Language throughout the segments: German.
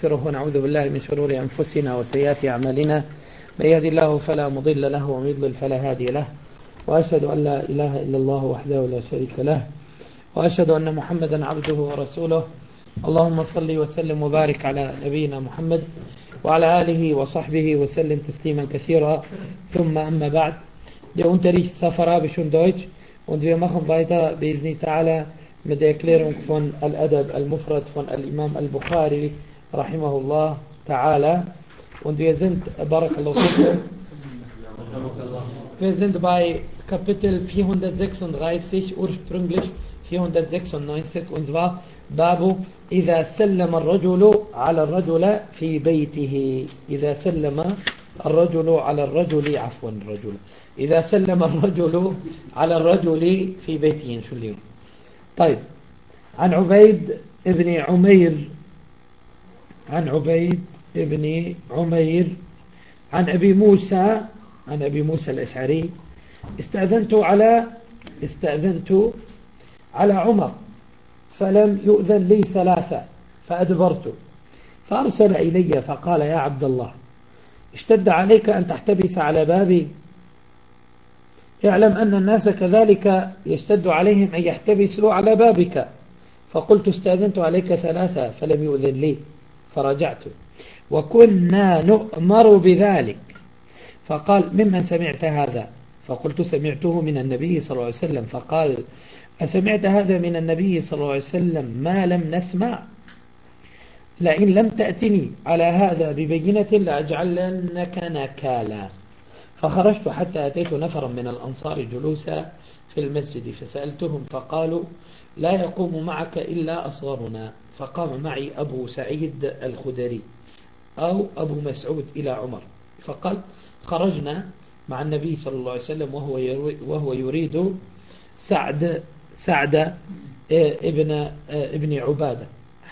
ونستغفره ونعوذ بالله من شرور أنفسنا وسيئات أعمالنا. من يهدي الله فلا مضل له ومن يضلل فلا هادي له، وأشهد أن لا إله إلا الله وحده لا شريك له، وأشهد أن محمدا عبده ورسوله. اللهم صل وسلم وبارك على نبينا محمد وعلى آله وصحبه وسلم تسليما كثيرا. ثم أما بعد. Der Unterricht ist auf Arabisch und Deutsch und wir machen weiter بإذن تعالى mit der Erklärung von Al-Adab Al-Mufrad von Al-Imam Al-Bukhari rahimahullah ta'ala. Und wir sind, Barakallahu fikum, wir sind bei Kapitel 436, ursprünglich 496, und zwar Babu إذا سلم الرجل على الرجل في بيته. إذا سلم الرجل على الرجل، عفوا الرجل، إذا سلم الرجل على الرجل في بيته. شو اليوم؟ طيب. عن عبيد ابن عمير عن أبي موسى الأشعري استأذنت على عمر فلم يؤذن لي ثلاثة فأدبرت، فأرسل إلي فقال: يا عبد الله، اشتد عليك أن تحتبس على بابي؟ اعلم أن الناس كذلك يشتد عليهم أن يحتبسوا على بابك. فقلت: استأذنت عليك ثلاثة فلم يؤذن لي، فرجعت وكنا نؤمر بذلك. فقال: ممن سمعت هذا؟ فقلت: سمعته من النبي صلى الله عليه وسلم. فقال: أسمعت هذا من النبي صلى الله عليه وسلم ما لم نسمع؟ لئن لم تأتني على هذا ببينة لأجعلنك نكالا. فخرجت حتى أتيت نفرا من الأنصار جلوسا في المسجد فسألتهم فقالوا: لا يقوم معك إلا أصغرنا. فقام معي أبو سعيد الخدري أو أبو مسعود إلى عمر، فقال: خرجنا مع النبي صلى الله عليه وسلم وهو يريد سعد ابن عبادة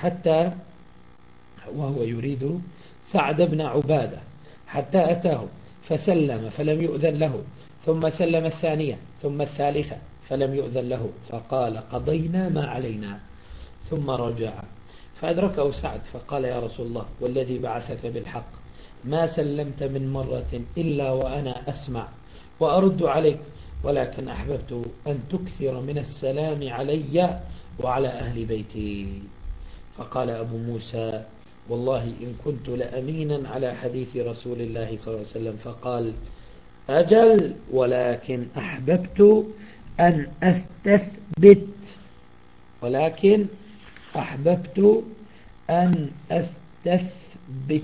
حتى أتاه فسلم فلم يؤذن له، ثم سلم الثانية ثم الثالثة فلم يؤذن له، فقال: قضينا ما علينا. ثم رجع فأدركه سعد فقال: يا رسول الله، والذي بعثك بالحق، ما سلمت من مرة إلا وأنا أسمع وأرد عليك، ولكن أحببت أن تكثر من السلام علي وعلى أهل بيتي. فقال أبو موسى: والله إن كنت لأمينا على حديث رسول الله صلى الله عليه وسلم. فقال: أجل، ولكن أحببت أن أستثبت.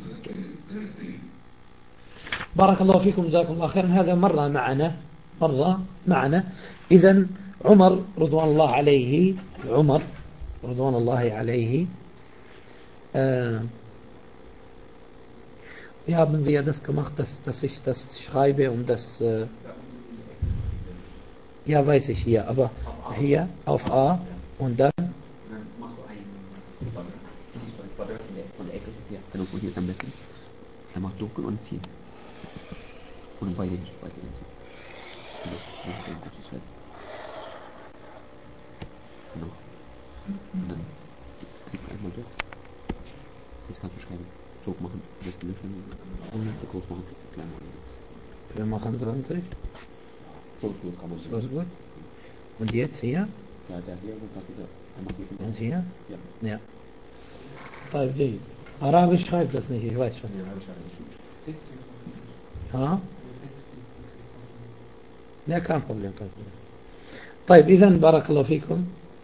بارك الله فيكم، جزاكم الله خيرا. هذا مرة معنا. إذن عمر رضوان الله عليه wir haben wir das gemacht, dass ich das schreibe und das ja, weiß ich hier, aber hier auf A und dann von der Ecke, ja, genau, von hier ist am besten. Er macht dunkel und ziehen. Und beide nicht. Genau. Und dann klick einmal dort. Jetzt kannst du schreiben. Zug machen, am besten löschen. Und groß machen, klein machen. Wir machen 20. So ist gut, kann man. So ist gut. Und jetzt hier? Ja, der hier und das wieder. Und hier? Ja. طيب جيد. Arabisch schreibt das nicht, ich weiß schon. ها؟ لا، كان problem. طيب إذن بارك الله فيكم.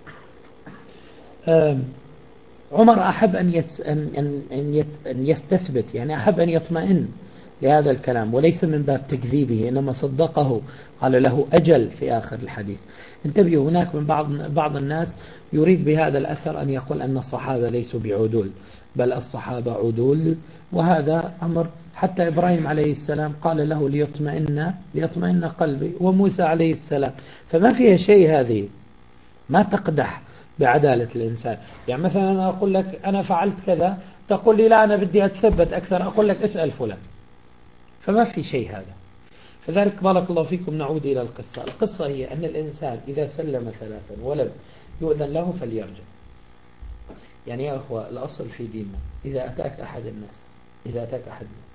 عمر أحب أن يستثبت، يعني أحب أن يطمئن لهذا الكلام، وليس من باب تكذيبه، إنما صدقه، قال له أجل في آخر الحديث. انتبهوا، هناك من بعض الناس يريد بهذا الأثر أن يقول أن الصحابة ليسوا بعدول، بل الصحابة عدول، وهذا أمر حتى إبراهيم عليه السلام قال له ليطمئن قلبي، وموسى عليه السلام. فما فيها شيء، هذه ما تقدح بعدالة الإنسان. يعني مثلا أنا أقول لك أنا فعلت كذا، تقول لي لا أنا بدي أتثبت أكثر، أقول لك اسأل فلان، فما في شيء هذا. فذلك بارك الله فيكم نعود إلى القصة. القصة هي أن الإنسان إذا سلم ثلاثا ولم يؤذن له فليرجع. يعني يا أخوة الأصل في ديننا إذا أتاك أحد الناس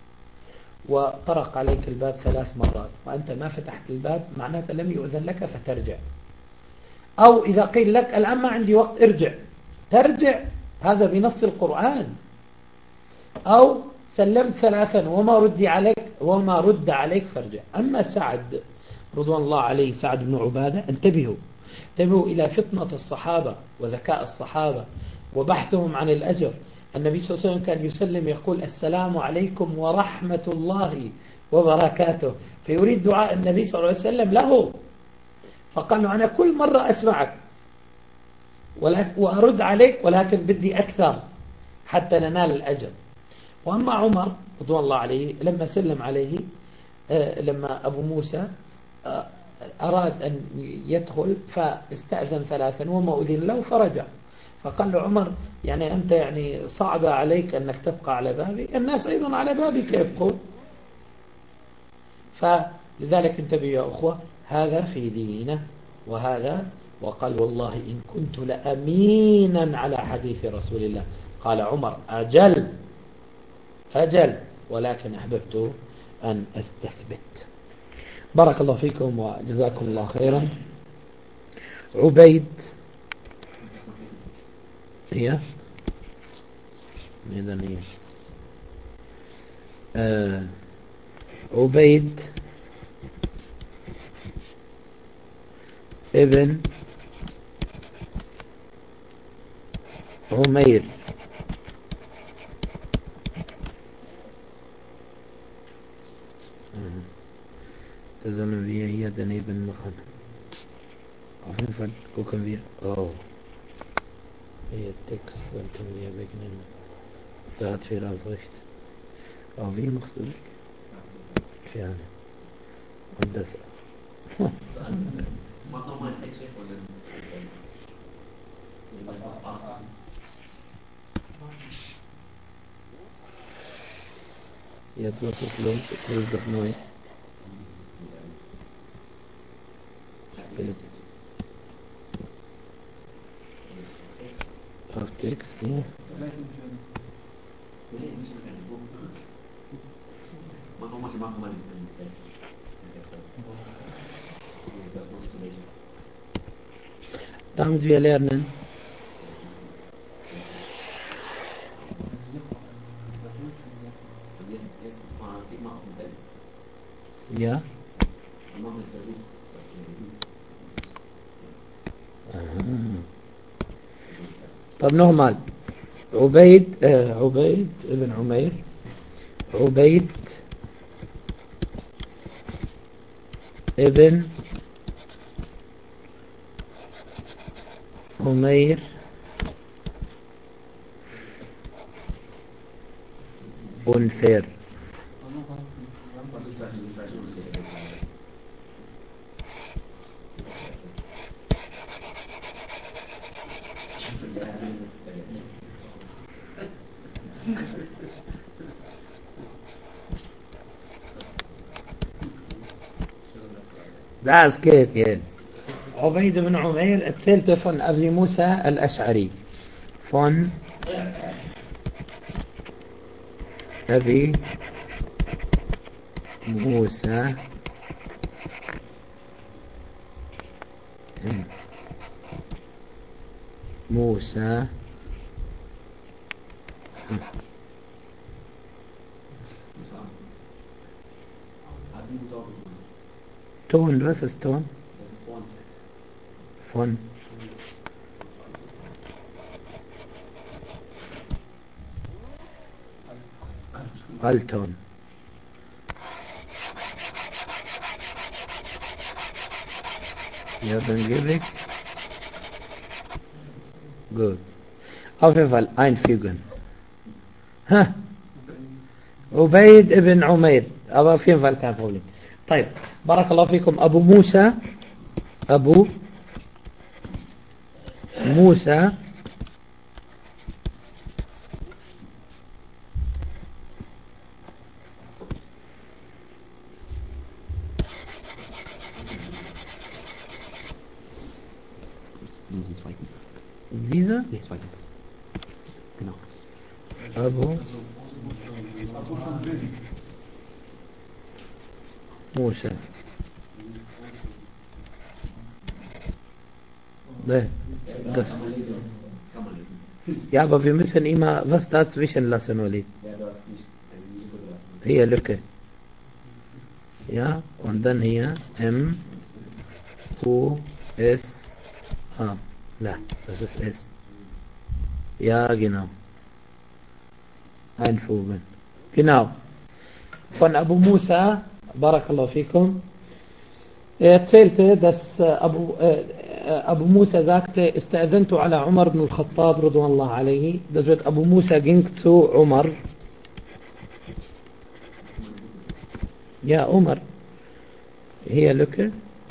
وطرق عليك الباب 3 مرات وأنت ما فتحت الباب معناته لم يؤذن لك فترجع، أو إذا قيل لك الآن ما عندي وقت ترجع، هذا بنص القرآن. أو سلمت 3 وما رد عليك فارجع. أما سعد رضوان الله عليه، سعد بن عبادة، انتبهوا إلى فطنة الصحابة وذكاء الصحابة وبحثهم عن الأجر. النبي صلى الله عليه وسلم كان يسلم يقول السلام عليكم ورحمة الله وبركاته، فيريد دعاء النبي صلى الله عليه وسلم له، فقال له أنا كل مرة أسمعك وأرد عليك ولكن بدي أكثر حتى ننال الأجر. وأما عمر رضوان الله عليه لما سلم عليه، لما أبو موسى أراد أن يدخل فاستأذن 3 وما أذن له فرجع، فقال له عمر يعني أنت يعني صعب عليك أنك تبقى على بابي، الناس أيضا على بابك يبقون. فلذلك انتبهوا يا أخوة، هذا في ديننا وهذا. وقال والله إن كنت لأمينا على حديث رسول الله. قال عمر أجل ولكن أحببت أن أستثبت. بارك الله فيكم وجزاكم الله خيرا. عبيد هي ميدانية عبيد ابن عمير تظن بي هي دني بن مخن عفوا فن كوكم بي هي التكس ولكن بي بيجنن دهت في راس غشت في مخصوصك في يعني هندسة يتوسط لهم يصدف نوعي of text, yeah. Damit wir lernen, ja. طب نهمل عبيد ابن عمير، عبيد ابن عمير unfair. That's good, yes. عبيد بن عمير erzählte von Abi Musa al-Ash'ari. Von Abi Musa Ton, was ist Ton? Von Alton. Ja, dann gebe ich. Gut. Auf jeden Fall einfügen. عبيد ابن عمير. Aber auf jeden Fall kein Problem. طيب بارك الله فيكم. أبو موسى dieser? Nee, zweiten. Abu Musa. Ne, das. Ja, aber wir müssen immer was dazwischen lassen, Oli. Hier Lücke. Ja, und dann hier M U S A. Na, das ist S. Ja, genau. Einfügen. Genau. Von Abu Musa, Barakallahu fikum, er erzählte, dass Abu Musa sagte, ista'adhantu ala Umar ibn al-Khattab radhiyallahu alayhi. Das wird Abu Musa ging zu Umar. Ja, Umar. Hier Lücke.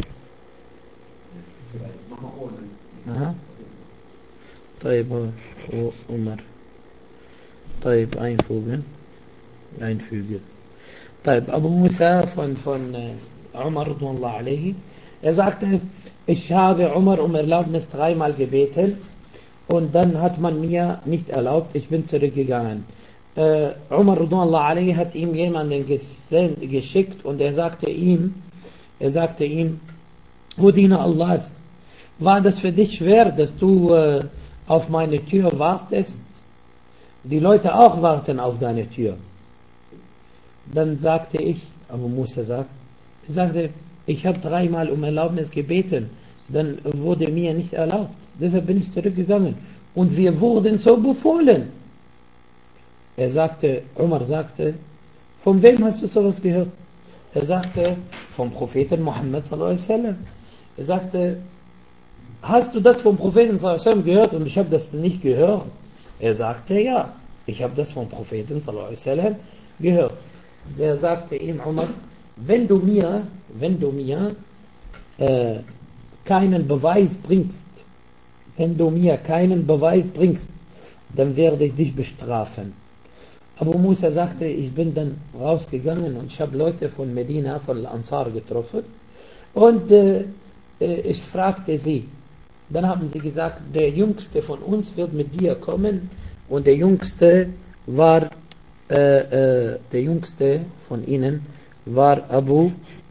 Aha. طيب Umar. طيب einfügen. طيب Abu Musa von Umar radhiyallahu alayhi. Er sagte, ich habe Umar um Erlaubnis 3-mal gebeten und dann hat man mir nicht erlaubt, ich bin zurückgegangen. Umar radhiyallahu alayhi hat ihm jemanden geschickt und er sagte ihm, O Diener Allahs, war das für dich schwer, dass du auf meine Tür wartest? Die Leute auch warten auf deine Tür. Dann sagte ich, Abu Musa sagte, ich habe 3-mal um Erlaubnis gebeten, dann wurde mir nicht erlaubt. Deshalb bin ich zurückgegangen. Und wir wurden so befohlen. Umar sagte, von wem hast du sowas gehört? Er sagte, vom Propheten Muhammad sallallahu alaihi wasallam. Er sagte, hast du das vom Propheten sallallahu alaihi wasallam gehört und ich habe das nicht gehört? Er sagte, ja, ich habe das vom Propheten sallallahu alaihi wasallam gehört. Der sagte ihm, Umar, wenn du mir keinen Beweis bringst, dann werde ich dich bestrafen. Abu Musa sagte, ich bin dann rausgegangen und ich habe Leute von Medina, von Al-Ansar getroffen und ich fragte sie. Dann haben sie gesagt, der Jüngste von uns wird mit dir kommen und der Jüngste von ihnen war Abu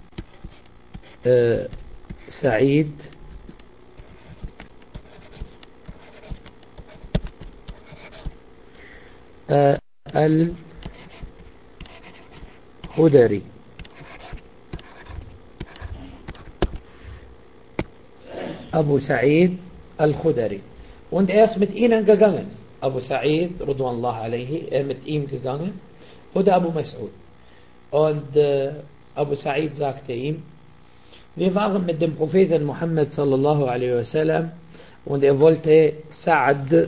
Sa'id al-Khudari. Abu Sa'id al-Khudari. Und er ist mit ihnen gegangen. Abu Sa'id, radhiyallahu alayhi, er mit ihm gegangen. Oder Abu Mas'ud. Und Abu Sa'id sagte ihm, wir waren mit dem Propheten Muhammad sallallahu alaihi wasallam und er wollte Sa'ad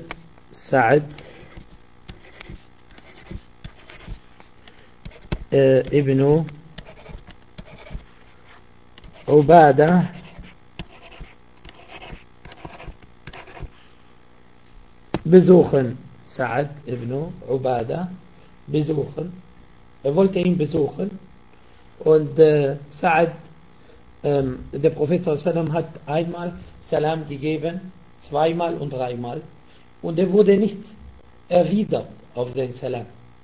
ibn Ubadah besuchen. Sa'ad ibn Ubadah besuchen. Er wollte ihn besuchen und Sa'ad, der Prophet sallallahu hat einmal Salam gegeben, 2-mal und 3-mal und er wurde nicht erwidert auf den Salam.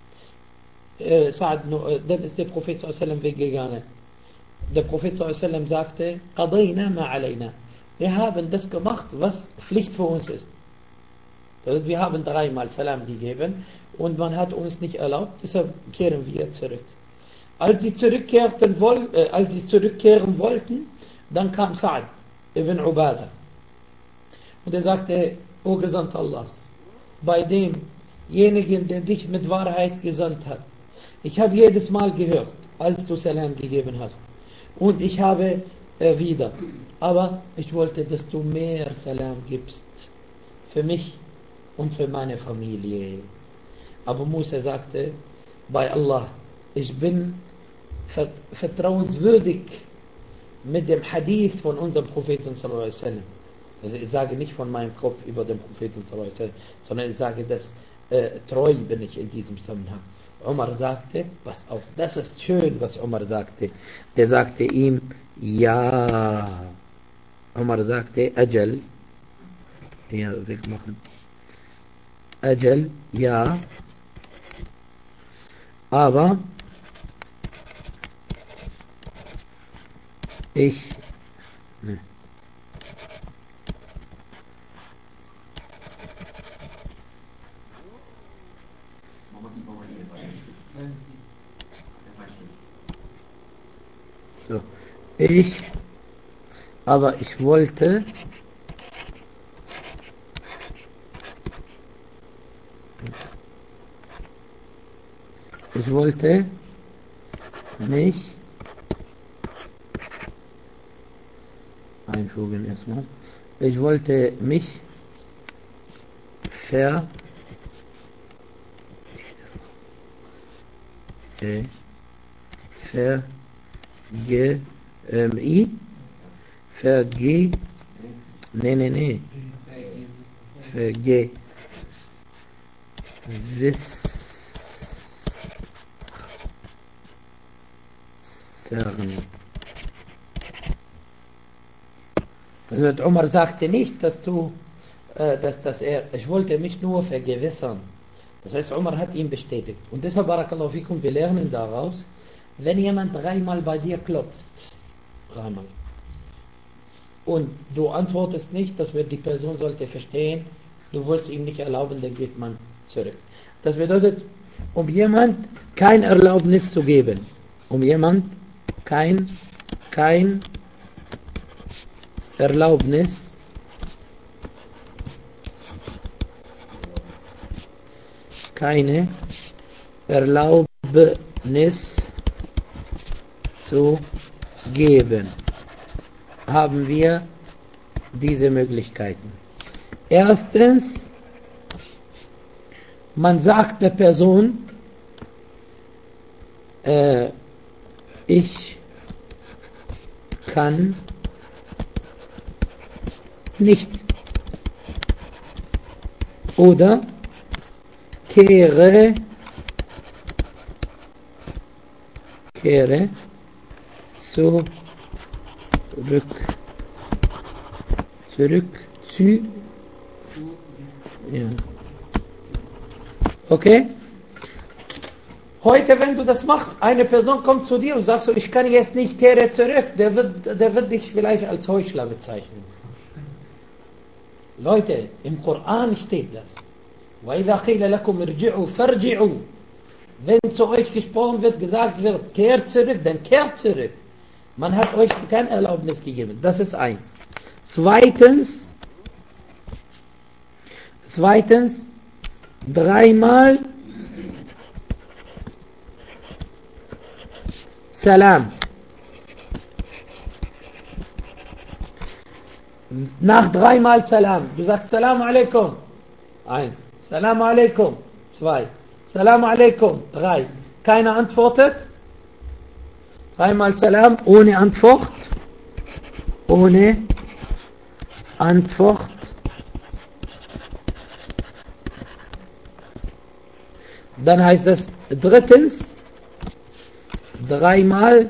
Dann ist der Prophet sallallahu weggegangen. Der Prophet sallallahu sagte, qadayna ma alayna. Wir haben das gemacht, was Pflicht für uns ist. Wir haben 3-mal Salam gegeben und man hat uns nicht erlaubt, deshalb kehren wir zurück. Als sie zurückkehren wollten, dann kam Sa'ad ibn Ubadah. Und er sagte, O Gesandter Allahs, bei demjenigen, der dich mit Wahrheit gesandt hat, ich habe jedes Mal gehört, als du Salam gegeben hast. Und ich habe erwidert. Aber ich wollte, dass du mehr Salam gibst. Für mich und für meine Familie. Abu Musa sagte, bei Allah, ich bin vertrauenswürdig mit dem Hadith von unserem Propheten sallallahu alaihi wasallam. Also ich sage nicht von meinem Kopf über den Propheten sallallahu alaihi wasallam, sondern ich sage, dass treu bin ich in diesem Zusammenhang. Umar sagte, das ist schön, was Umar sagte. Der sagte ihm, ja. Umar sagte, Ajal, hier wegmachen. Ajal, ja. aber ich so, aber ich wollte mich einfügen erstmal. Ich wollte mich vergewissern. Also Umar sagte nicht, ich wollte mich nur vergewissern. Das heißt, Umar hat ihn bestätigt. Und deshalb, Barakallahu fikum, wir lernen daraus, wenn jemand 3-mal bei dir klopft, 3-mal, und du antwortest nicht, die Person sollte verstehen, du wolltest ihm nicht erlauben, dann geht man zurück. Das bedeutet, um jemand kein Erlaubnis zu geben, keine Erlaubnis zu geben, haben wir diese Möglichkeiten. Erstens, man sagt der Person, ich kann nicht, oder kehre zurück zu, ja. Okay? Heute, wenn du das machst, eine Person kommt zu dir und sagt so, ich kann jetzt nicht, kehre zurück, der wird dich vielleicht als Heuchler bezeichnen. Leute, im Koran steht das. وَإِذَا قِيلَ لَكُمْ ارْجِعُوا فَارْجِعُوا. Wenn zu euch gesprochen wird, gesagt wird, kehrt zurück, dann kehrt zurück. Man hat euch keine Erlaubnis gegeben. Das ist eins. Zweitens, 3-mal Salam. Nach 3-mal Salam. Du sagst Salam alaikum. 1. Salam alaikum. 2. Salam alaikum. 3. Keiner antwortet. 3-mal Salam ohne Antwort. Dann heißt das drittens, 3-mal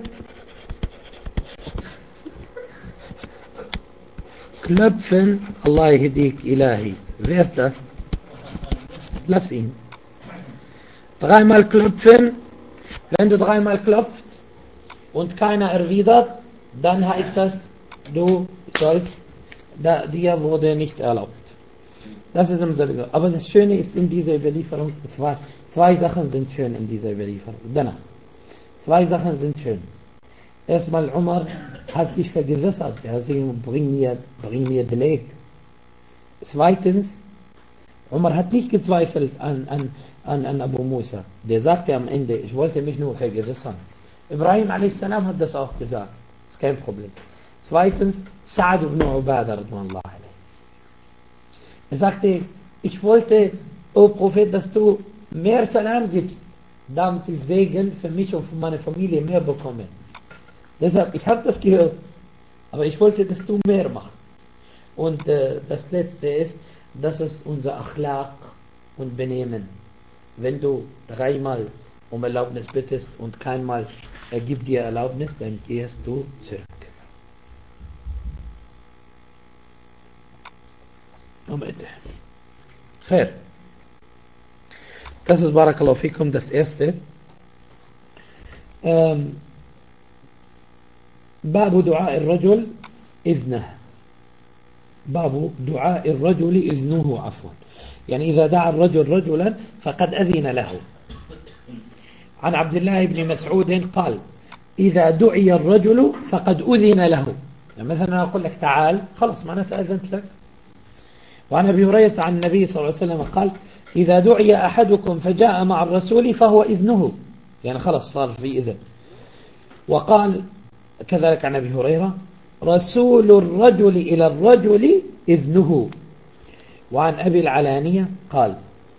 klopfen. Allah yahdik ilahi. Wer ist das? Lass ihn. 3-mal klopfen. Wenn du 3-mal klopfst und keiner erwidert, dann heißt das, du sollst, dir wurde nicht erlaubt. Das ist unser Überlieferung. Aber das Schöne ist in dieser Überlieferung, zwei Sachen sind schön in dieser Überlieferung. Danach. 2 Sachen sind schön. Erstmal, Umar hat sich vergewissert. Er hat sich bring mir Beleg. Zweitens, Umar hat nicht gezweifelt an Abu Musa. Der sagte am Ende, ich wollte mich nur vergewissern. Ibrahim a.s. hat das auch gesagt. Ist kein Problem. Zweitens, Sa'd ibn Ubadah radhiyallahu anhu. Er sagte, ich wollte, O Prophet, dass du mehr Salam gibst, damit ich Segen für mich und für meine Familie mehr bekomme. Deshalb, ich habe das gehört, aber ich wollte, dass du mehr machst. Und das Letzte ist, das ist unser Akhlaq und Benehmen. Wenn du 3-mal um Erlaubnis bittest und keinmal er gibt dir Erlaubnis, dann gehst du zurück. Am Ende. Khair. Das ist Barakallahu fikum das erste. باب دعاء الرجل إذنه. باب دعاء الرجل إذنه عفوا، يعني إذا دعا الرجل رجلا فقد أذن له. عن عبد الله بن مسعود قال إذا دعي الرجل فقد أذن له، يعني مثلا أقول لك تعال خلص معناته أذنت لك. وعن أبي هريرة عن النبي صلى الله عليه وسلم قال إذا دعي أحدكم فجاء مع الرسول فهو إذنه، يعني خلص صار في إذن. وقال كذلك عن أبي هريرة رسول الرجل إلى الرجل إذنه. وعن أبي العلانية قال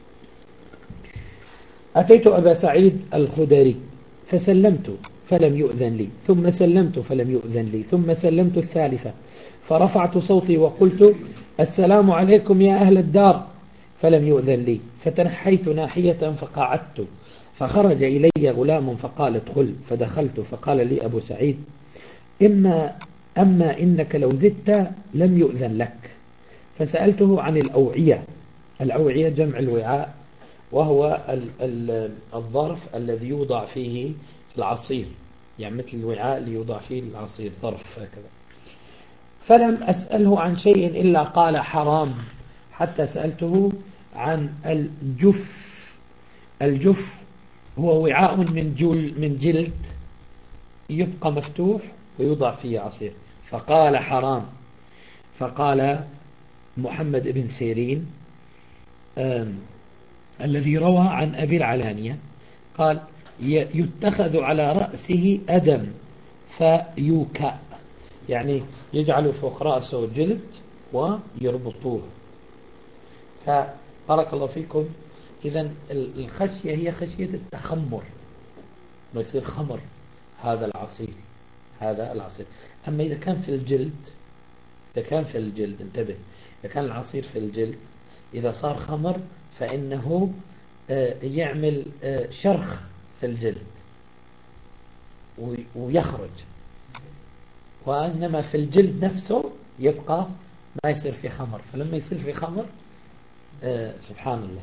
أتيت أبا سعيد الخدري فسلمت فلم يؤذن لي، ثم سلمت فلم يؤذن لي، ثم سلمت الثالثة فرفعت صوتي وقلت السلام عليكم يا أهل الدار فلم يؤذن لي، فتنحيت ناحية فقعدت، فخرج إلي غلام فقال ادخل، فدخلت فقال لي أبو سعيد أما إنك لو زدت لم يؤذن لك. فسألته عن الأوعية. الأوعية جمع الوعاء، وهو الظرف الذي يوضع فيه العصير، يعني مثل الوعاء اللي يوضع فيه العصير، ظرف هكذا. فلم أسأله عن شيء إلا قال حرام، حتى سألته عن الجف. الجف هو وعاء من جلد يبقى مفتوح ويوضع فيه عصير، فقال حرام. فقال محمد بن سيرين الذي روى عن أبي العلانية قال يتخذ على رأسه أدم فيوكأ، يعني يجعل فوق رأسه جلد ويربطوه. فبارك الله فيكم. إذن الخشية هي خشية التخمر، ما يصير خمر هذا العصير. أما إذا كان في الجلد انتبه، إذا كان العصير في الجلد إذا صار خمر فإنه يعمل شرخ في الجلد ويخرج، وإنما في الجلد نفسه يبقى ما يصير في خمر. فلما يصير في خمر سبحان الله،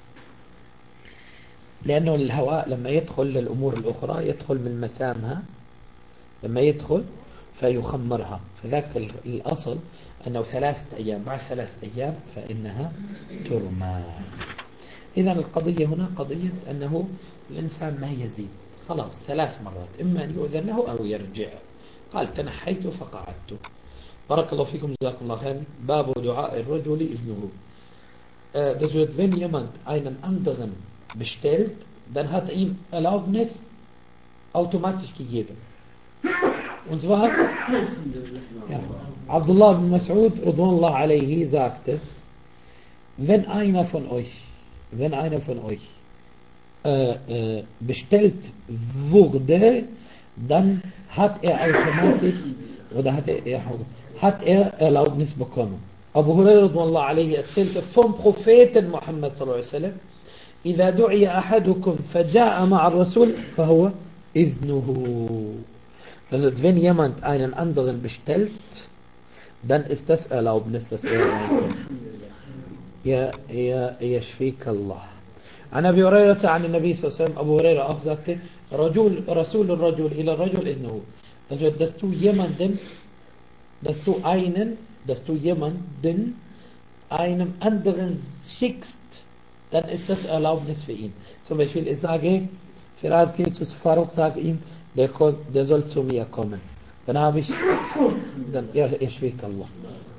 لأنه الهواء لما يدخل للأمور الأخرى يدخل من مسامها، لما يدخل فيخمرها. فذاك الأصل أنه 3 أيام، بعد 3 أيام فإنها ترمى. إذا القضية هنا قضية أنه الإنسان ما يزيد، خلاص 3 مرات، إما أن يؤذن له أو يرجع. قال تنحيت فقعدت. بارك الله فيكم، جزاكم الله خير. باب دعاء الرجل إذنه. Das wird, wenn jemand einen anderen bestellt, dann hat ihm Erlaubnis automatisch gegeben. Und zwar Abdullah bin Mas'ud radhiyallahu alayhi sagte, wenn einer von euch bestellt wurde, dann hat er automatisch hat er Erlaubnis bekommen. Abu Hurairah radhiyallahu alayhi erzählte vom Propheten Muhammad sallallahu alayhi wa sallam: إذا دعي أحدكم فجاء مع الرسول فهو إذنه. Also wenn jemand einen anderen bestellt, dann ist das Erlaubnis, dass er reinkommt. Ja, يشفيك الله. عن أبي هريرة عن النبي صلى الله عليه وسلم. أبو هريرة auch sagte, رسول الرجل إلى الرجل إذنه. Also dass du jemanden einem anderen schickst, dann ist das Erlaubnis für ihn. Zum Beispiel, ich sage, Firaz geht zu Faruk, sage ihm, der soll zu mir kommen. Dann habe ich, dann, يشفيك الله.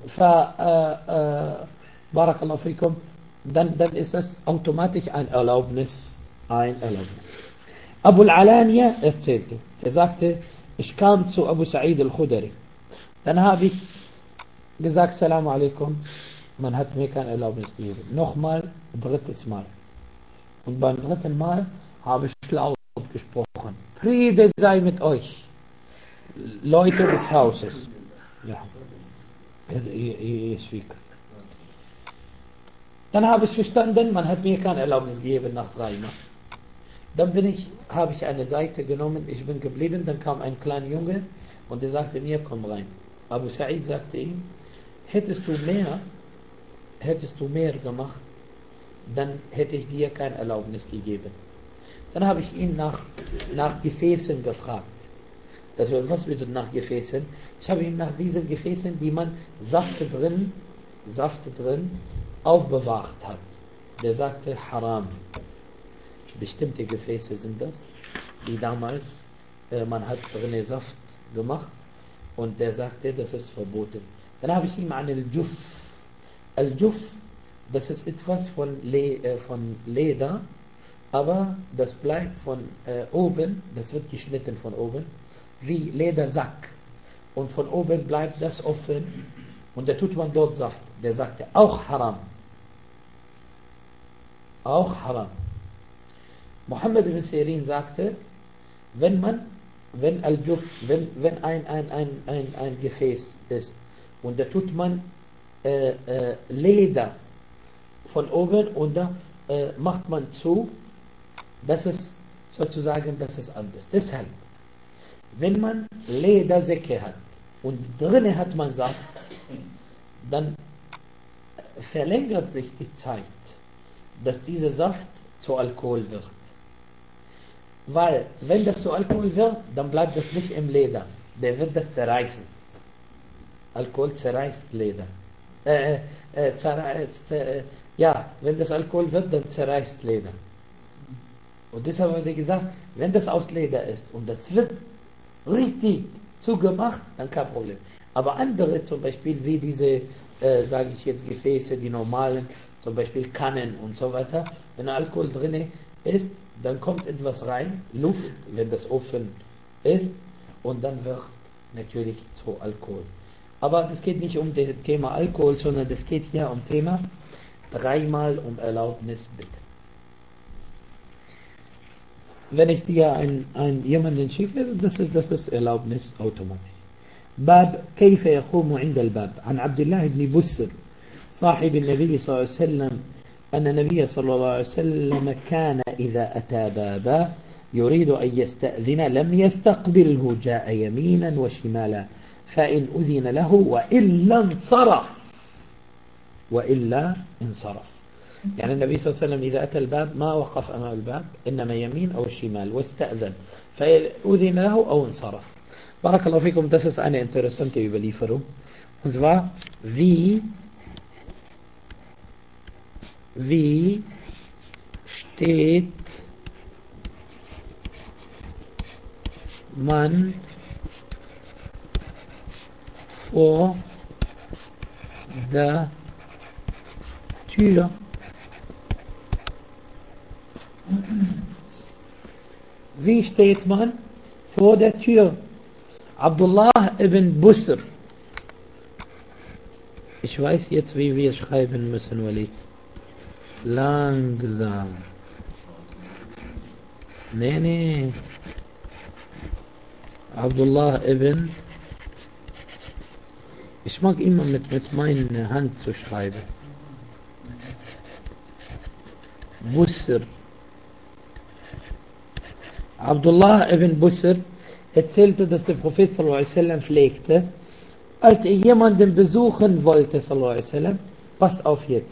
Barakallahu fikum, dann ist das automatisch ein Erlaubnis. Abu al-Alaniya erzählte, er sagte, ich kam zu Abu Sa'id al-Khudri. Dann habe ich gesagt, Assalamu alaikum. Man hat mir kein Erlaubnis gegeben. Nochmal, 3. Mal. Und beim 3. Mal habe ich laut gesprochen. Friede sei mit euch, Leute des Hauses. Ja. Dann habe ich verstanden, man hat mir keine Erlaubnis gegeben nach 3 Mal. Dann habe ich eine Seite genommen, ich bin geblieben, dann kam ein kleiner Junge und der sagte mir, komm rein. Abu Sa'id sagte ihm, hättest du mehr gemacht, dann hätte ich dir keine Erlaubnis gegeben. Dann habe ich ihn nach Gefäßen gefragt. Das heißt, was bedeutet nach Gefäßen? Ich habe ihn nach diesen Gefäßen, die man Saft drin aufbewahrt hat. Der sagte Haram. Bestimmte Gefäße sind das, die damals, man hat drin Saft gemacht und der sagte, das ist verboten. Dann habe ich ihm an Al-Juff. Al-Juff, das ist etwas von Leder, aber das bleibt von oben, das wird geschnitten von oben, wie Ledersack. Und von oben bleibt das offen und da tut man dort Saft. Der sagte, auch Haram. Auch Haram. Muhammad ibn Sirin sagte, wenn Al-Juff, wenn ein Gefäß ist und da tut man Leder von oben und da macht man zu, das ist sozusagen, das ist anders. Deshalb, wenn man Ledersäcke hat und drinnen hat man Saft, dann verlängert sich die Zeit, dass dieser Saft zu Alkohol wird. Weil, wenn das zu Alkohol wird, dann bleibt das nicht im Leder. Der wird das zerreißen. Alkohol zerreißt Leder. Wenn das Alkohol wird, dann zerreißt Leder. Und deshalb habe ich gesagt, wenn das aus Leder ist und das wird richtig zugemacht, dann kein Problem. Aber andere, zum Beispiel wie diese, sage ich jetzt, Gefäße, die normalen, zum Beispiel Kannen und so weiter, wenn Alkohol drin ist, dann kommt etwas rein, Luft, wenn das offen ist, und dann wird natürlich zu Alkohol. Aber das geht nicht um das Thema Alkohol, sondern das geht hier um Thema dreimal um Erlaubnis bitte. Wenn ich dir jemanden schicke, das ist Erlaubnis automatisch. باب كيف يقوم عند الباب عن عبد الله بن بسر صاحب النبي صلى الله عليه وسلم أن النبي صلى الله عليه وسلم كان إذا أتى بابا يريد أن يستأذن لم يستقبله جاء يمينا وشمالا فإن أذن له وإلا انصرف يعني النبي صلى الله عليه وسلم إذا أتى الباب ما وقف أمام الباب إنما يمين أو الشمال واستأذن فأذن له أو انصرف. Barakallahu fikum, das ist eine interessante Überlieferung. Und zwar, wie steht man vor der Tür? Wie steht man vor der Tür? Abdullah ibn Busr. Ich weiß jetzt, wie wir schreiben müssen, Walid. Langsam. Nee. Abdullah ibn. Ich mag immer mit meiner Hand zu schreiben. Busr. Abdullah ibn Busr erzählte, dass der Prophet sallallahu alaihi wasallam pflegte, als er jemanden besuchen wollte, sallallahu alaihi wasallam, passt auf jetzt.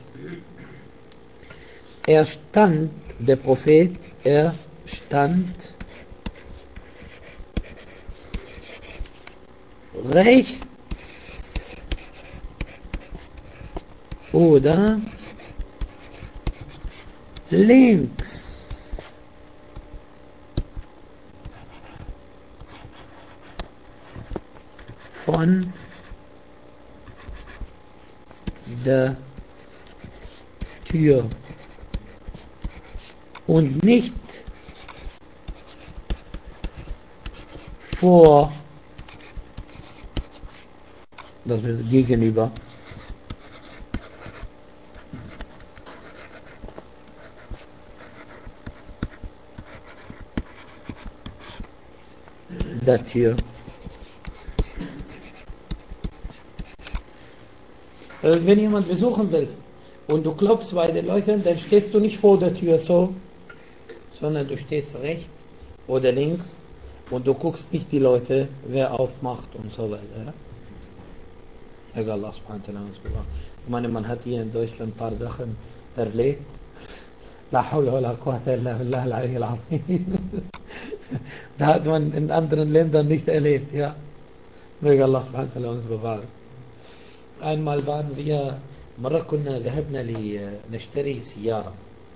Der Prophet stand rechts oder links von der Tür und nicht vor, das wird gegenüber, der Tür. Wenn jemand besuchen willst und du klopfst bei den Leuten, dann stehst du nicht vor der Tür so, sondern du stehst rechts oder links und du guckst nicht die Leute, wer aufmacht und so weiter. Egal, Allah subhanahu wa ta'ala. Ich meine, man hat hier in Deutschland ein paar Sachen erlebt. لا حول ولا قوة إلا بالله العلي العظيم. Da hat man in anderen Ländern nicht erlebt, ja. Möge Allah subhanahu wa ta'ala uns bewahren. Einmal waren wir, مرة كنا ذهبنا لنشتري سيارة.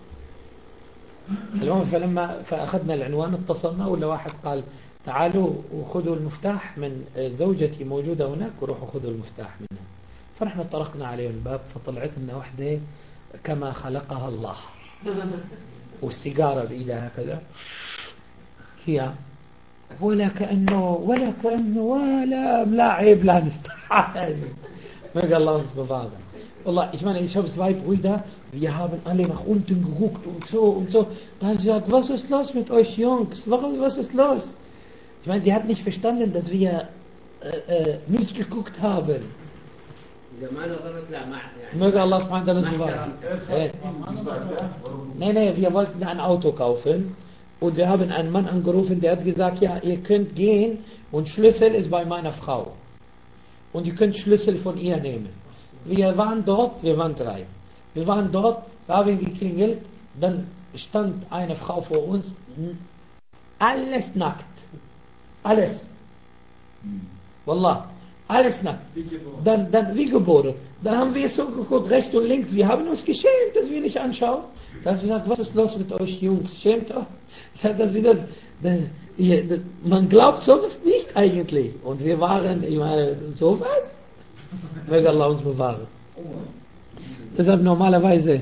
المهم فأخذنا العنوان، اتصلنا ولا واحد قال تعالوا وخذوا المفتاح من زوجتي موجودة هناك وروحوا خذوا المفتاح منها. فرحنا طرقنا عليه الباب، فطلعت لنا وحدة كما خلقها الله، والسيجارة بإيدها هكذا فيها، ولا كأنه ولا ملاعب لا مستحيل. ما قال الله سبحانه. والله, ich meine, ich habe 2 Brüder, wir haben alle nach unten geguckt und so. Da hat sie gesagt, was ist los mit euch Jungs? Was ist los? Ich meine, die hat nicht verstanden, dass wir nicht geguckt haben. Möge Allah subhanahu wa ta'ala bewahren. Nee, wir wollten ein Auto kaufen und wir haben einen Mann angerufen, der hat gesagt, ja, ihr könnt gehen und Schlüssel ist bei meiner Frau. Und ihr könnt Schlüssel von ihr nehmen. Wir waren dort, wir waren 3. Wir waren dort, wir haben geklingelt, dann stand eine Frau vor uns, alles nackt. Alles. Wallah, alles nackt. Dann wie geboren. Dann haben wir so geguckt, rechts und links, wir haben uns geschämt, dass wir nicht anschauen. Dann haben wir gesagt, was ist los mit euch Jungs? Schämt euch. Man glaubt sowas nicht eigentlich. Und wir waren, ich meine, sowas? Möge Allah uns bewahren. Deshalb normalerweise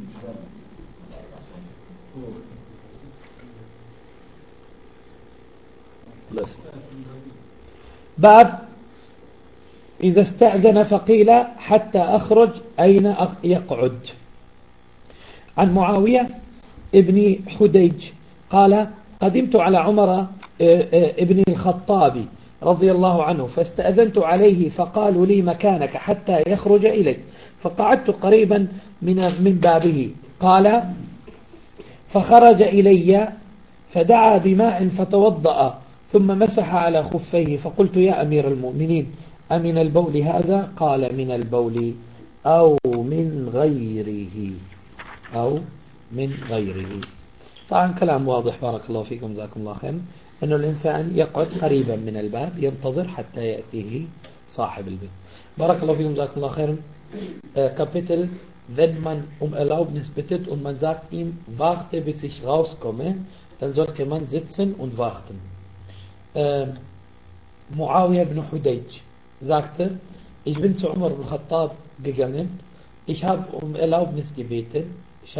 باب إذا استأذن فقيل حتى أخرج أين يقعد. عن معاوية ابن حديج قال قدمت على عمر ابن الخطاب رضي الله عنه فاستأذنت عليه فقالوا لي مكانك حتى يخرج إليك، فقعدت قريبا من بابه. قال فخرج إلي فدعا بماء فتوضأ ثم مسح على خفيه، فقلت يا أمير المؤمنين أمن البول هذا؟ قال من البول أو من غيره. طبعا كلام واضح، بارك الله فيكم جزاكم الله خير، أنه الإنسان يقعد قريبا من الباب ينتظر حتى يأتيه صاحب البيت. بارك الله فيكم جزاكم الله خير. Kapitel, wenn man Erlaubnis bittet und man sagt ihm, warte bis ich rauskomme, dann sollte man sitzen und warten. Muawiyah ibn Hudayj sagte, ich bin zu Umar ibn Khattab gegangen, ich habe um Erlaubnis gebeten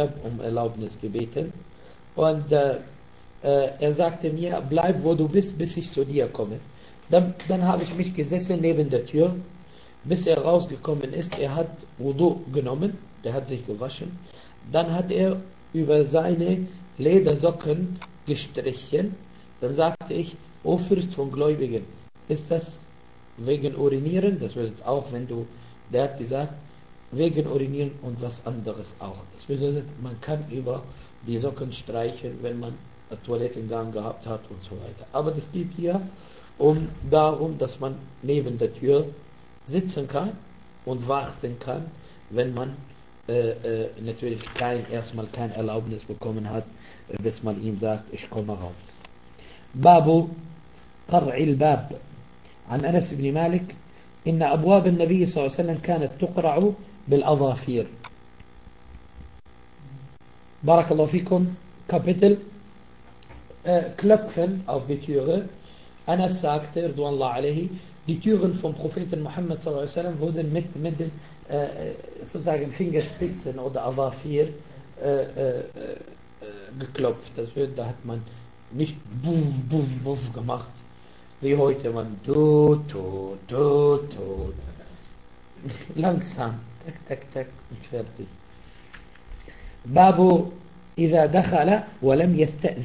und er sagte mir, bleib wo du bist, bis ich zu dir komme. Dann habe ich mich gesessen neben der Tür, bis er rausgekommen ist. Er hat Wudu genommen, der hat sich gewaschen. Dann hat er über seine Ledersocken gestrichen. Dann sagte ich, O Fürst von Gläubigen, ist das wegen Urinieren? Das bedeutet auch, der hat gesagt, wegen Urinieren und was anderes auch. Das bedeutet, man kann über die Socken streichen, wenn man einen Toilettengang gehabt hat und so weiter. Aber das geht hier darum, dass man neben der Tür sitzen kann und warten kann, wenn man natürlich erstmal kein Erlaubnis bekommen hat, bis man ihm sagt, ich komme raus. Babu قرع الباب. عن أنس بن مالك إن أبواب النبي صلى الله عليه وسلم كانت تقرع بالأظافير. بارك الله فيكم. Kapitel Klopfen auf die Türe. Anas sagte, Ridwanullah alaihi, die Türen vom Propheten Muhammad sallallahu alaihi wasallam wurden mit den sozusagen Fingerspitzen oder Azafir geklopft. Das bedeutet, da hat man nicht buff, buff, buff gemacht, wie heute man tut. Langsam, tak und fertig. Babu إذا دخل ولم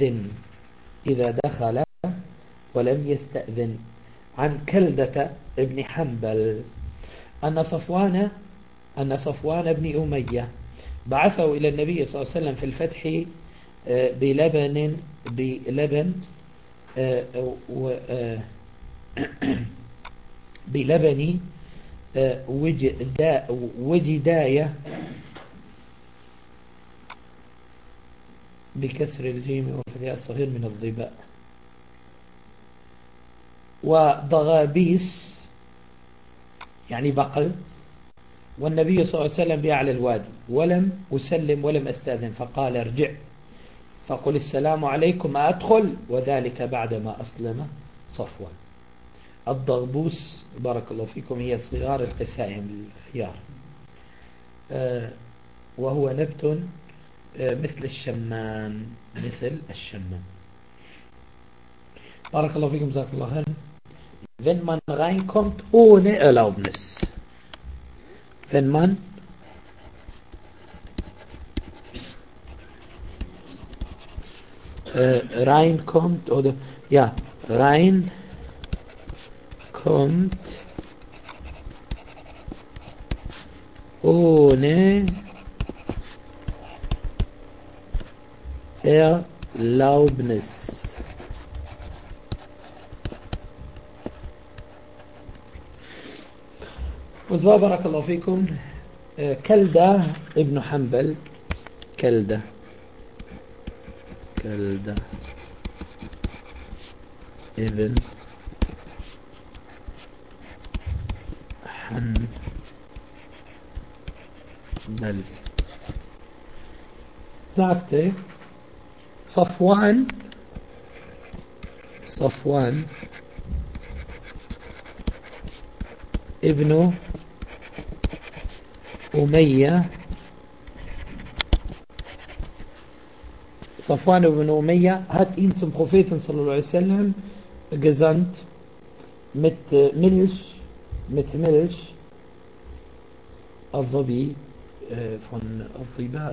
يستأذن. عن كلدة ابن حنبل أن صفوان بن أمية بعثه إلى النبي صلى الله عليه وسلم في الفتح بلبن وجداية بكسر الجيم وفتحها الصغير من الظباء. وضغابيس يعني بقل. والنبي صلى الله عليه وسلم بأعلى الوادي ولم أسلم ولم أستأذن، فقال ارجع فقل السلام عليكم أدخل، وذلك بعدما أسلم صفوان. الضغبوس بارك الله فيكم هي صغار القثائم الخيار، وهو نبت مثل الشمان، مثل الشمان. بارك الله فيكم جزاكم الله خير. Wenn man reinkommt ohne Erlaubnis, wenn man reinkommt oder ja, reinkommt ohne Erlaubnis. Und zwar بارك الله فيكم كلدة ابن حنبل، كلدة ابن حنبل sagte, Safwan ibn Umayya, Safwan ibn Umayya hat ihn zum Propheten sallallahu alaihi wasallam gesandt mit Milch الظبي von الظباء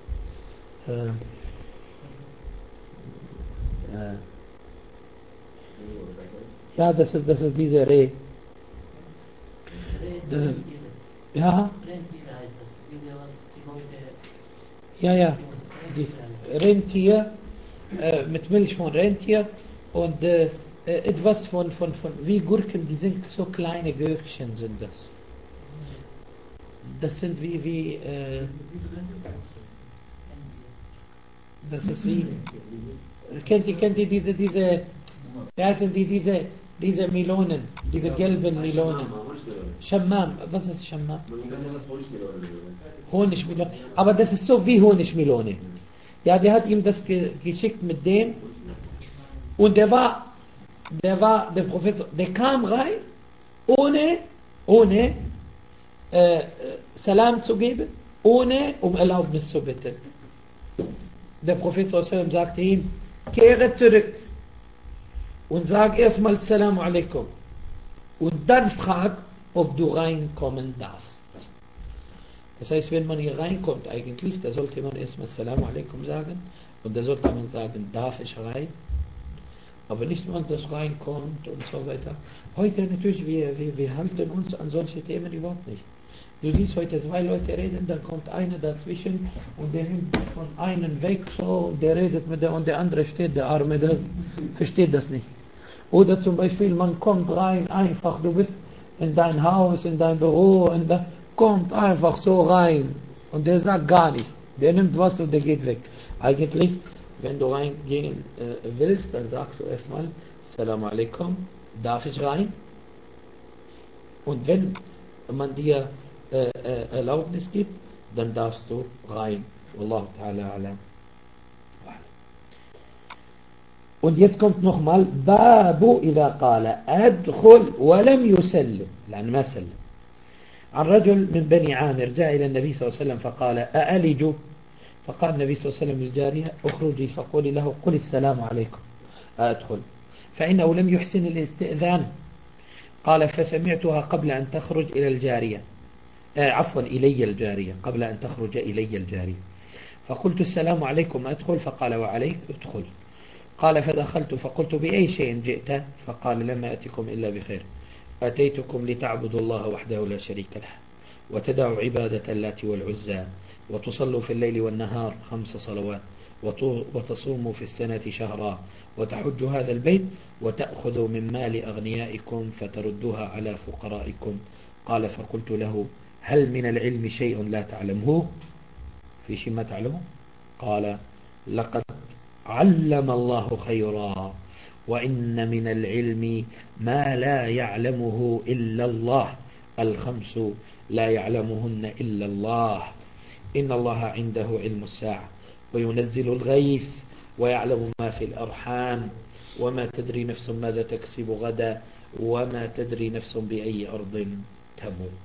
ja, das ist diese Reh. Das ist, ja, die Rentier mit Milch von Rentier und etwas von wie Gurken, die sind so kleine Gürkchen sind das. Das sind wie das ist wie kennt ihr diese wie heißen diese Melonen, diese gelben Melonen? Schammam, was ist Schammam? Honigmelone. Aber das ist so wie Honigmelone. Ja, der hat ihm das geschickt mit dem und der Prophet, der kam rein ohne Salam zu geben, ohne um Erlaubnis zu bitten. Der Prophet sagte ihm, kehre zurück und sag erstmal Salam alaikum und dann frag, ob du reinkommen darfst. Das heißt, wenn man hier reinkommt eigentlich, da sollte man erstmal Salam alaikum sagen und da sollte man sagen, darf ich rein? Aber nicht nur, dass reinkommt und so weiter. Heute natürlich, wir halten uns an solche Themen überhaupt nicht. Du siehst heute 2 Leute reden, dann kommt einer dazwischen und der nimmt von einem weg so und der redet mit der und der andere steht, der Arme, der versteht das nicht. Oder zum Beispiel, man kommt rein einfach, du bist in dein Haus, in dein Büro, und da kommt einfach so rein und der sagt gar nichts. Der nimmt was und der geht weg. Eigentlich, wenn du reingehen willst, dann sagst du erstmal Assalamu alaikum, darf ich rein? Und wenn man dir Erlaubnis gibt, dann darfst du rein. Wallahu ta'ala alam. Und jetzt kommt nochmal Babu idha qala adkhul wa lam yusallim, لأن ما سلم. عن رجل من بني عامر جاء إلى النبي صلى الله عليه وسلم فقال أألج؟ فقال النبي صلى الله عليه وسلم للجارية اخرجي فقولي له قل السلام عليكم أدخل، فإنه لم يحسن الاستئذان. قال فسمعتها قبل أن تخرج إلى الجارية إلي الجارية، قبل أن تخرج إلي الجارية، فقلت السلام عليكم أدخل؟ فقال وعليك ادخل. قال فدخلت فقلت بأي شيء جئت؟ فقال لم أتكم إلا بخير، أتيتكم لتعبدوا الله وحده لا شريك له وتدعوا عبادة اللات والعزى وتصلوا في الليل والنهار 5 صلوات وتصوموا في السنة شهرا وتحجوا هذا البيت وتأخذوا من مال أغنيائكم فتردوها على فقرائكم. قال فقلت له هل من العلم شيء لا تعلمه؟ في شيء ما تعلمه؟ قال لقد علم الله خيرا وإن من العلم ما لا يعلمه إلا الله الخمس لا يعلمهن إلا الله إن الله عنده علم الساعة وينزل الغيث ويعلم ما في الأرحام وما تدري نفس ماذا تكسب غدا وما تدري نفس بأي أرض تموت.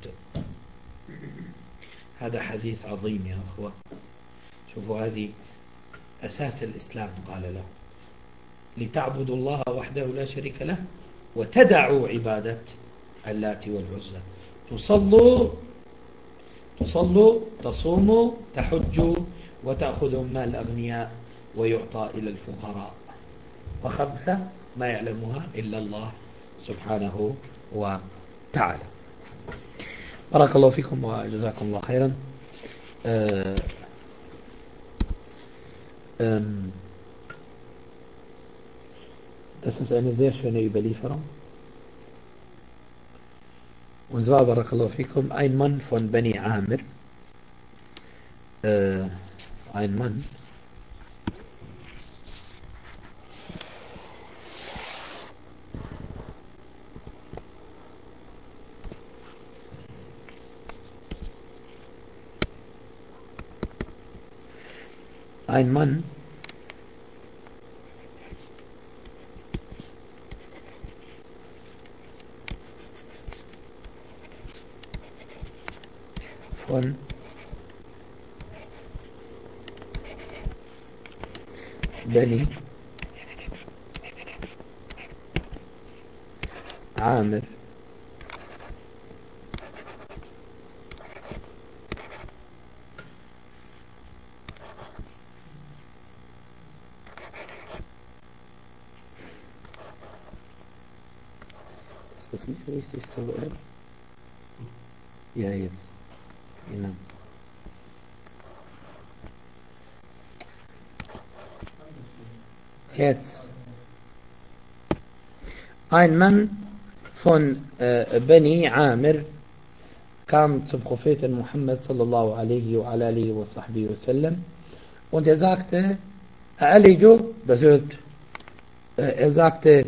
هذا حديث عظيم يا أخوة. شوفوا هذه أساس الإسلام قال له لتعبدوا الله وحده لا شريك له وتدعوا عبادة اللات والعزى تصلوا تصوموا تحجوا وتأخذوا مال الأغنياء ويعطى إلى الفقراء. وخمسة ما يعلمها إلا الله سبحانه وتعالى. بارك الله فيكم وجزاكم الله خيرا. Das ist eine sehr schöne Überlieferung. Und zwar, barakallahu fikum, ein Mann von Bani Amir, ein Mann, von Bani Amir ist das nicht richtig so? Ja, jetzt. Genau. Jetzt. Ein Mann von Bani Amir kam zum Propheten Muhammad sallallahu alaihi wa alihi wa sahbihi wa sallam und er sagte, Alidu, das wird, er sagte,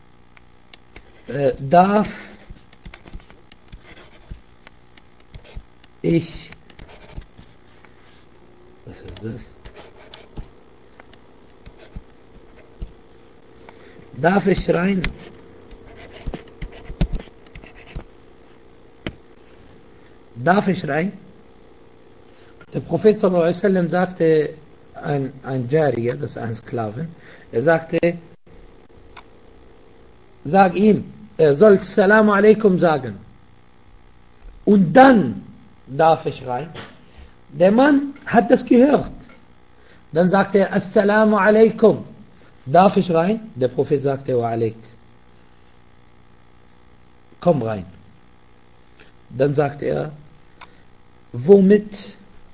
darf ich, was ist das? Darf ich schreien? Darf ich schreien? Der Prophet sallallahu alaihi wasallam sagte, ein Jariya, das ist ein Sklaven, er sagte, sag ihm, er soll Assalamu alaikum sagen. Und dann darf ich rein. Der Mann hat das gehört. Dann sagte er, Assalamu alaikum. Darf ich rein? Der Prophet sagte, wa alaik. Komm rein. Dann sagte er, womit?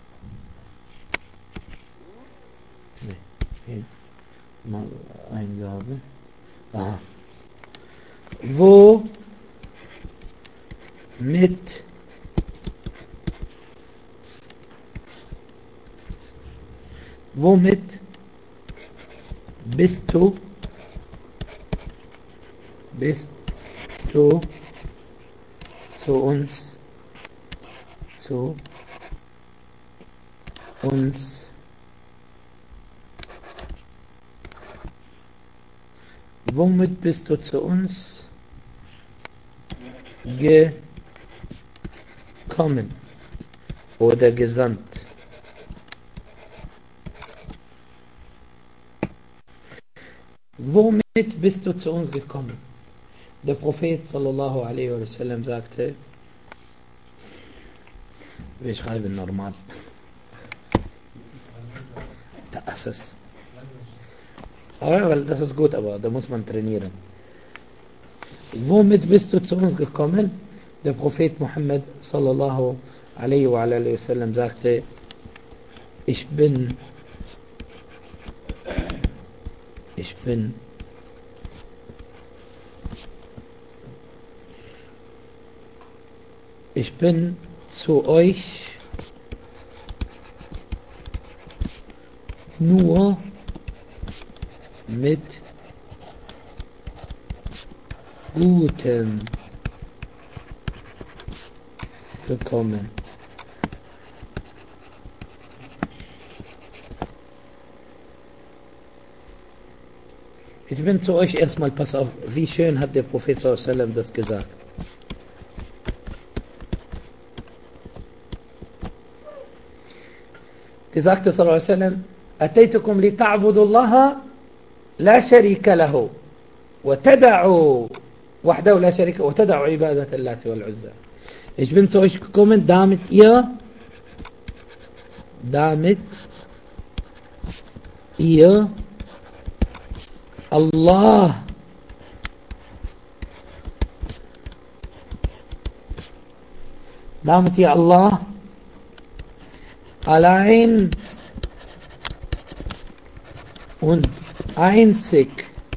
Nee, mal Eingabe. Aha. Womit bist du zu uns womit bist du zu uns gekommen oder gesandt? Womit bist du zu uns gekommen? Der Prophet sallallahu alaihi wa sallam sagte, wir schreiben normal. Das ist. Aber das ist gut, aber da muss man trainieren. Womit bist du zu uns gekommen? Der Prophet Muhammad sallallahu alaihi wa sallam sagte, ich bin zu euch nur mit Gutem bekommen. Ich bin zu euch erstmal, pass auf, wie schön hat der Prophet sallallahu alaihi wasallam das gesagt. Der sagte sallallahu alaihi wasallam: "Ataytukum li ta'budu Allah la sharika lahu wa tad'u wahdahu la sharika wa tad'u ibadat Allah wal Uzza." Ich bin zu euch gekommen, damit ihr Allah allein und einzig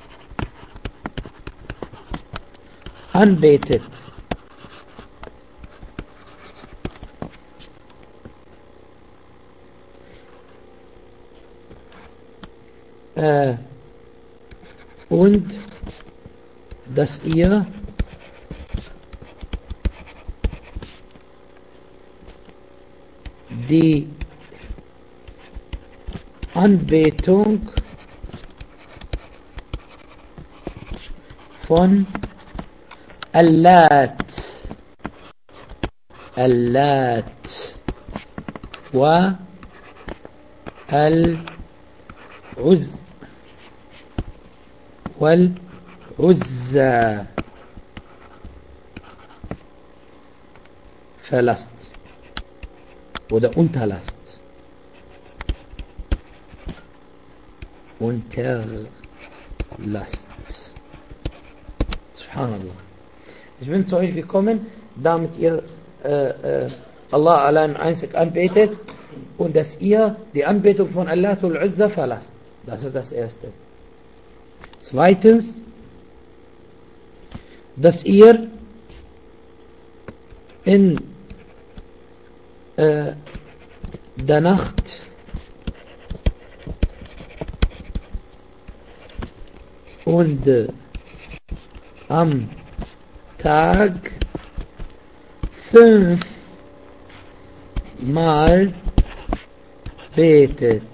anbetet. Und dass ihr die Anbetung von Allat wa Uzza verlasst oder unterlasst. Subhanallah. Ich bin zu euch gekommen, damit ihr Allah allein einzig anbetet und dass ihr die Anbetung von Allah und Uzza verlasst. Das ist das Erste. Zweitens, dass ihr in der Nacht und am Tag 5 Mal betet.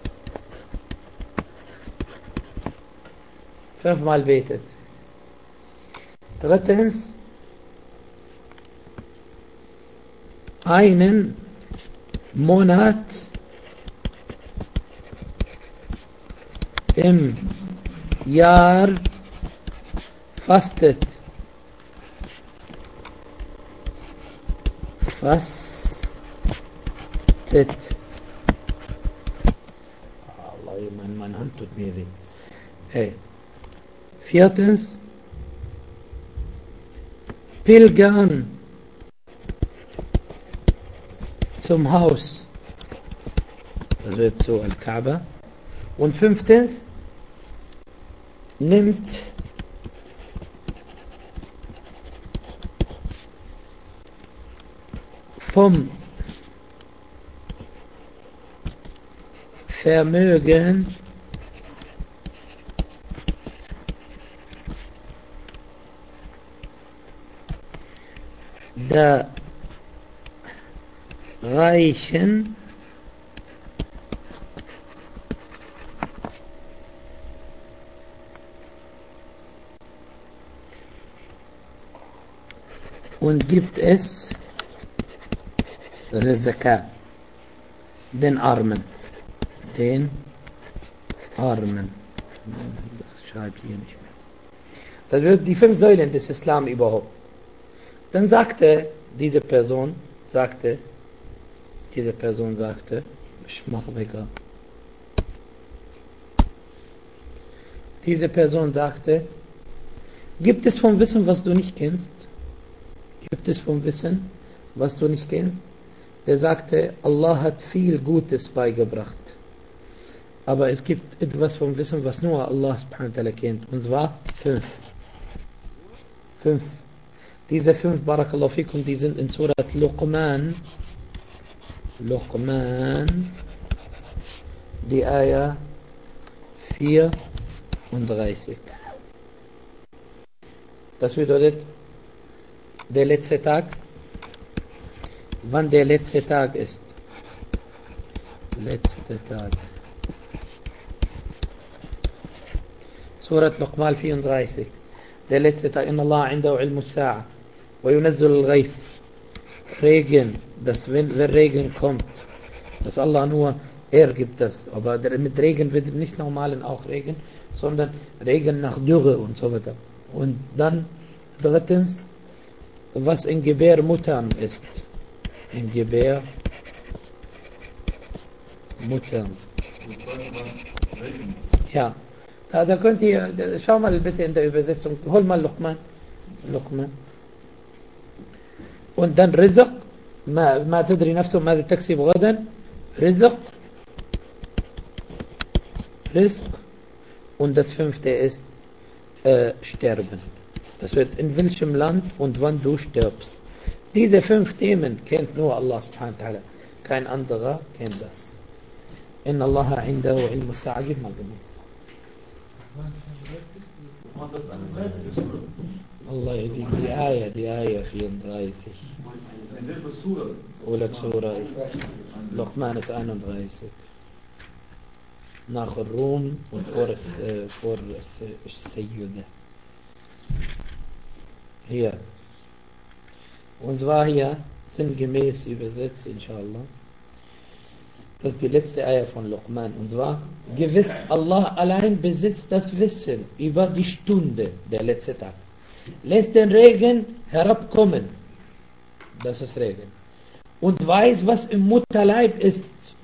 5 Mal betet. Drittens, einen Monat im Jahr fastet. Allah, meine Hand tut mir weh. Hey. Viertens, pilgern zum Haus, das wird so Al-Kaaba. Und fünftens, nimmt vom Vermögen der Reichen und gibt es Zakat den Armen. Das schreibt hier nicht mehr. Das wird die 5 Säulen des Islam überhaupt. Dann sagte diese Person, ich mache weg. Diese Person sagte, gibt es vom Wissen, was du nicht kennst? Er sagte, Allah hat viel Gutes beigebracht. Aber es gibt etwas vom Wissen, was nur Allah subhanahu wa ta'ala kennt. Und zwar 5. Diese 5, Barakallahu fikum, die sind in Surat Luqman, die Ayah 4 Das bedeutet, der letzte Tag, wann der letzte Tag ist. Letzte Tag. Surat Luqman 34. Der letzte Tag. Inna Allah indahu ilmu sa'a. Wa yunazzul al-ghayth. Regen, wenn Regen kommt, dass Allah nur, er gibt das. Aber mit Regen wird nicht normalen auch Regen, sondern Regen nach Dürre und so weiter. Und dann drittens, was in Gebärmuttern ist. In Gebärmuttern. Ja. Da könnt ihr, schau mal bitte in der Übersetzung, hol mal Luqman. Und dann Rizq, ما تدري نفس ماذا تكسب غدا. Rizq. Und das fünfte ist Sterben. Das wird in welchem Land und wann du stirbst. Diese 5 Themen kennt nur Allah subhanahu wa ta'ala. Kein anderer kennt das. Inna Allah indahu ilmu sa'a. Gib mal gemacht. Allah يهديك دي آية في 34 أولك سورة Luqman ist 31 nach Rum und vor Sayyida hier und zwar hier sinngemäß übersetzt inshallah. Das ist die letzte Eier von Luqman. Und zwar, gewiss, Allah allein besitzt das Wissen über die Stunde, der letzte Tag. Lässt den Regen herabkommen. Das ist Regen. Und weiß, was im Mutterleib ist.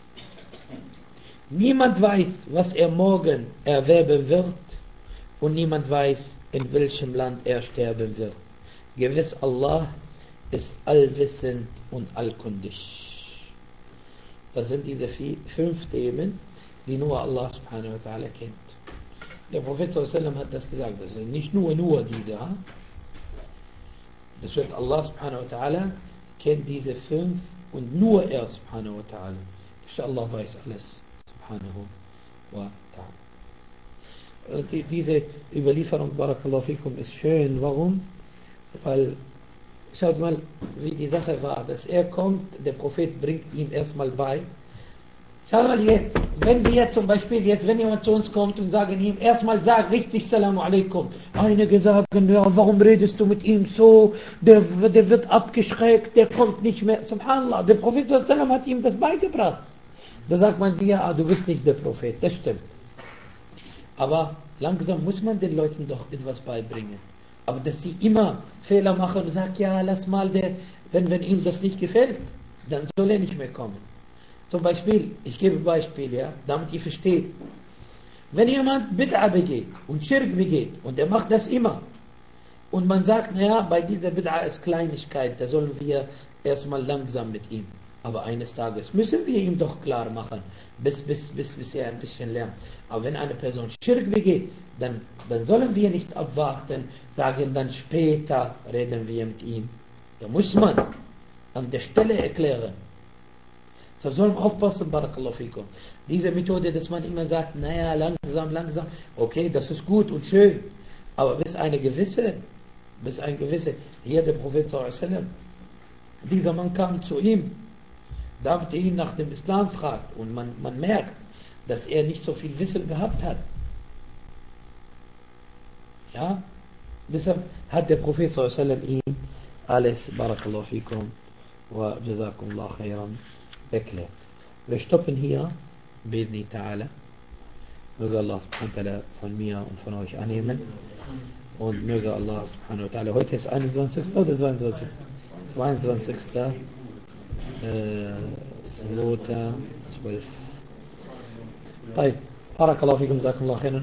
Niemand weiß, was er morgen erwerben wird. Und niemand weiß, in welchem Land er sterben wird. Gewiss, Allah ist allwissend und allkundig. Das sind diese 5 Themen, die nur Allah subhanahu wa ta'ala kennt. Der Prophet sallallahu alaihi wasallam hat das gesagt. Das sind nicht nur diese. Das wird Allah subhanahu wa ta'ala kennt diese 5 und nur er subhanahu wa ta'ala. Allah weiß alles subhanahu wa ta'ala. Diese Überlieferung, barakallahu fikum, ist schön. Warum? Weil schaut mal, wie die Sache war, dass er kommt, der Prophet bringt ihm erstmal bei. Schaut mal jetzt, wenn wir zum Beispiel, wenn jemand zu uns kommt und sagen ihm, erstmal sag richtig Salamu alaikum. Einige sagen, ja, warum redest du mit ihm so? Der wird abgeschreckt, der kommt nicht mehr. Subhanallah, der Prophet sallam hat ihm das beigebracht. Da sagt man dir, du bist nicht der Prophet, das stimmt. Aber langsam muss man den Leuten doch etwas beibringen. Aber dass sie immer Fehler machen und sagen, ja, lass mal wenn ihm das nicht gefällt, dann soll er nicht mehr kommen. Zum Beispiel, ich gebe Beispiel, ja, damit ihr versteht. Wenn jemand Bid'a begeht und Schirk begeht und er macht das immer und man sagt, naja, bei dieser Bid'a ist Kleinigkeit, da sollen wir erstmal langsam mit ihm. Aber eines Tages müssen wir ihm doch klar machen, bis er ein bisschen lernt. Aber wenn eine Person Schirk begeht, dann sollen wir nicht abwarten, sagen dann später reden wir mit ihm. Da muss man an der Stelle erklären. So soll man aufpassen, barakallahu fikum. Diese Methode, dass man immer sagt, naja, langsam, okay, das ist gut und schön. Aber bis ein gewisse, hier der Prophet sallallahu alaihi wasallam, dieser Mann kam zu ihm, damit er ihn nach dem Islam fragt und man merkt, dass er nicht so viel Wissen gehabt hat. Ja, deshalb hat der Prophet sallallahu alaihi wasallam ihm alles, barakallahu fikum wa jazakumullah khairan, erklärt. Wir stoppen hier, bidni ta'ala. Möge Allah subhanahu wa ta'ala von mir und von euch annehmen. Und möge Allah subhanahu wa ta'ala, heute ist 21. oder 22. 22. 12. طيب بارك الله فيكم جزاكم الله خيرا.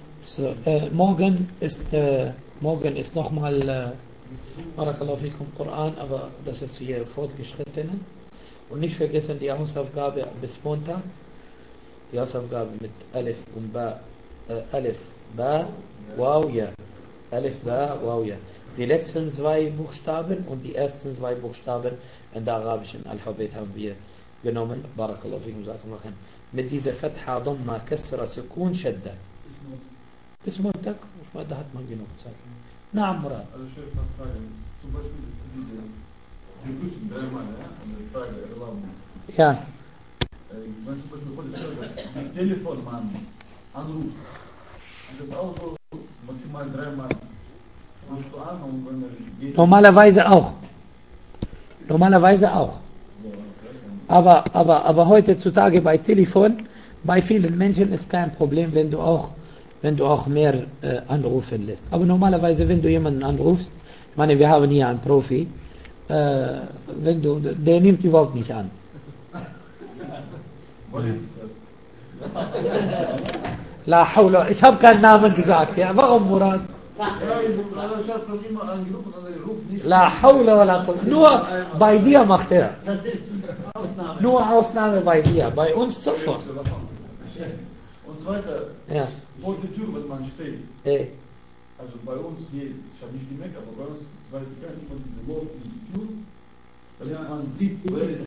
Morgen ist nochmal Barakallahu fikum Koran, aber das ist für Fortgeschrittenen. Und nicht vergessen die Hausaufgabe bis Montag. Die Hausaufgabe mit Alif und Ba. Alif, Ba, Waw, Ja. Alif, Ba, Waw, Ja. Die letzten 2 Buchstaben und die ersten 2 Buchstaben in der arabischen Alphabet haben wir genommen. Barakallahu fikum, Mit dieser Fatha, Dhamma, Kasra, Sukun, Shadda. Bis Montag? Da hat man genug Zeit. Na, Murat. Also Chef, eine Frage. Zum Beispiel diese Begrüßung dreimal, ja, an der Frage Erlaubnis. Ja. Wenn zum Beispiel vor der Server den Telefonmann anruft, das ist auch so maximal dreimal. Rufst du an und wenn er geht. Normalerweise auch. Normalerweise auch. Aber heutzutage bei Telefon, bei vielen Menschen ist kein Problem, wenn du auch mehr anrufen lässt. Aber normalerweise, wenn du jemanden anrufst, ich meine, wir haben hier einen Profi, der nimmt überhaupt nicht an. Was ist das? La hawla, ich habe keinen Namen gesagt, ja, warum Murat? Ja, ich habe schon immer angerufen und er ruft nicht. La hawla wa la quwwata. Nur bei dir macht er. Das ist Ausnahme. Nur Ausnahme bei dir, bei uns sofort. Und zweiter, Ja. vor der Tür, wenn man steht. Also bei uns hier, ich habe nicht gemerkt, aber bei uns, weil ich kann immer diese Leute in die Tür, wenn man sieht, wer ist